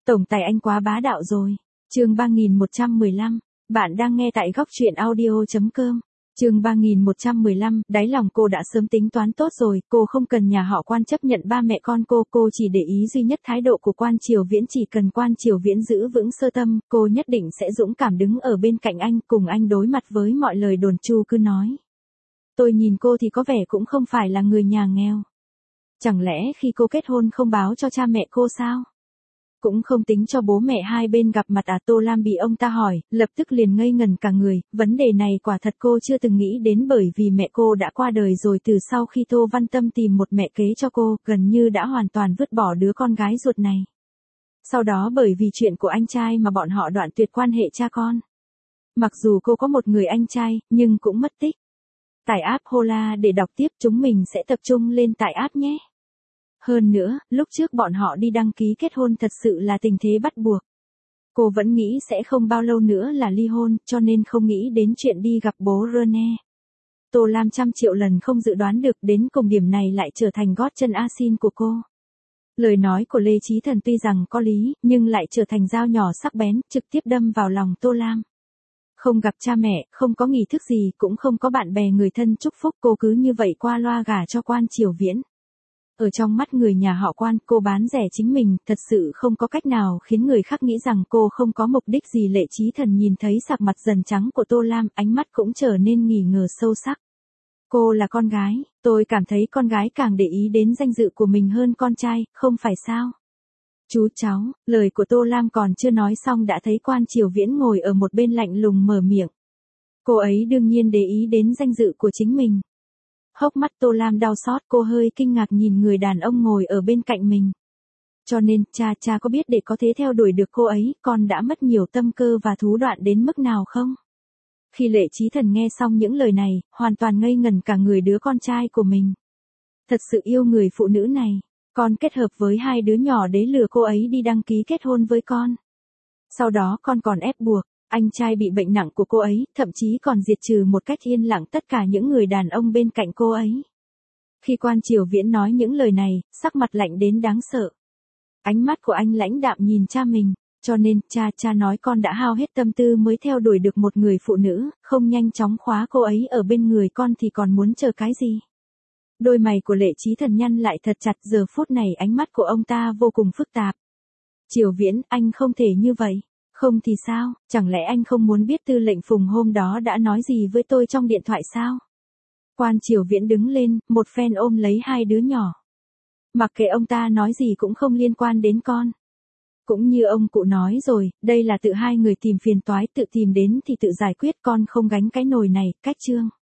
Tổng tài anh quá bá đạo rồi. Chương 3115, bạn đang nghe tại góc truyện audio.com. Chương 3115, đáy lòng cô đã sớm tính toán tốt rồi, cô không cần nhà họ Quan chấp nhận ba mẹ con cô chỉ để ý duy nhất thái độ của Quan Triều Viễn, chỉ cần Quan Triều Viễn giữ vững sơ tâm, cô nhất định sẽ dũng cảm đứng ở bên cạnh anh, cùng anh đối mặt với mọi lời đồn Chu cứ nói. Tôi nhìn cô thì có vẻ cũng không phải là người nhà nghèo. Chẳng lẽ khi cô kết hôn không báo cho cha mẹ cô sao? Cũng không tính cho bố mẹ hai bên gặp mặt à? Tô Lam bị ông ta hỏi, lập tức liền ngây ngẩn cả người, vấn đề này quả thật cô chưa từng nghĩ đến, bởi vì mẹ cô đã qua đời rồi. Từ sau khi Tô Văn Tâm tìm một mẹ kế cho cô, gần như đã hoàn toàn vứt bỏ đứa con gái ruột này. Sau đó bởi vì chuyện của anh trai mà bọn họ đoạn tuyệt quan hệ cha con. Mặc dù cô có một người anh trai, nhưng cũng mất tích. Tải app Hola để đọc tiếp, chúng mình sẽ tập trung lên tải app nhé. Hơn nữa, lúc trước bọn họ đi đăng ký kết hôn thật sự là tình thế bắt buộc. Cô vẫn nghĩ sẽ không bao lâu nữa là ly hôn, cho nên không nghĩ đến chuyện đi gặp bố Rene. Tô Lam trăm triệu lần không dự đoán được, đến cùng điểm này lại trở thành gót chân a xin của cô. Lời nói của Lê Chí Thần tuy rằng có lý, nhưng lại trở thành dao nhỏ sắc bén, trực tiếp đâm vào lòng Tô Lam. Không gặp cha mẹ, không có nghi thức gì, cũng không có bạn bè người thân chúc phúc, cô cứ như vậy qua loa gả cho Quan Triều Viễn. Ở trong mắt người nhà họ Quan, cô bán rẻ chính mình, thật sự không có cách nào khiến người khác nghĩ rằng cô không có mục đích gì. Lệ Chí Thần nhìn thấy sắc mặt dần trắng của Tô Lam, ánh mắt cũng trở nên nghi ngờ sâu sắc. Cô là con gái, tôi cảm thấy con gái càng để ý đến danh dự của mình hơn con trai, không phải sao? Chú cháu, lời của Tô Lam còn chưa nói xong đã thấy Quan Triều Viễn ngồi ở một bên lạnh lùng mở miệng. Cô ấy đương nhiên để ý đến danh dự của chính mình. Hốc mắt Tô Lam đau xót, cô hơi kinh ngạc nhìn người đàn ông ngồi ở bên cạnh mình. Cho nên, cha có biết để có thể theo đuổi được cô ấy, con đã mất nhiều tâm cơ và thú đoạn đến mức nào không? Khi Lệ Chí Thần nghe xong những lời này, hoàn toàn ngây ngẩn cả người. Đứa con trai của mình thật sự yêu người phụ nữ này, con kết hợp với hai đứa nhỏ để lừa cô ấy đi đăng ký kết hôn với con. Sau đó con còn ép buộc anh trai bị bệnh nặng của cô ấy, thậm chí còn diệt trừ một cách yên lặng tất cả những người đàn ông bên cạnh cô ấy. Khi Quan Triều Viễn nói những lời này, sắc mặt lạnh đến đáng sợ. Ánh mắt của anh lãnh đạm nhìn cha mình, cho nên, cha nói con đã hao hết tâm tư mới theo đuổi được một người phụ nữ, không nhanh chóng khóa cô ấy ở bên người con thì còn muốn chờ cái gì? Đôi mày của Lệ Chí Thần nhăn lại thật chặt, giờ phút này ánh mắt của ông ta vô cùng phức tạp. Triều Viễn, anh không thể như vậy. Không thì sao, chẳng lẽ anh không muốn biết Tư lệnh Phùng hôm đó đã nói gì với tôi trong điện thoại sao? Quan Triều Viễn đứng lên, một phen ôm lấy hai đứa nhỏ. Mặc kệ ông ta nói gì cũng không liên quan đến con. Cũng như ông cụ nói rồi, đây là tự hai người tìm phiền toái, tự tìm đến thì tự giải quyết, con không gánh cái nồi này, cách chương.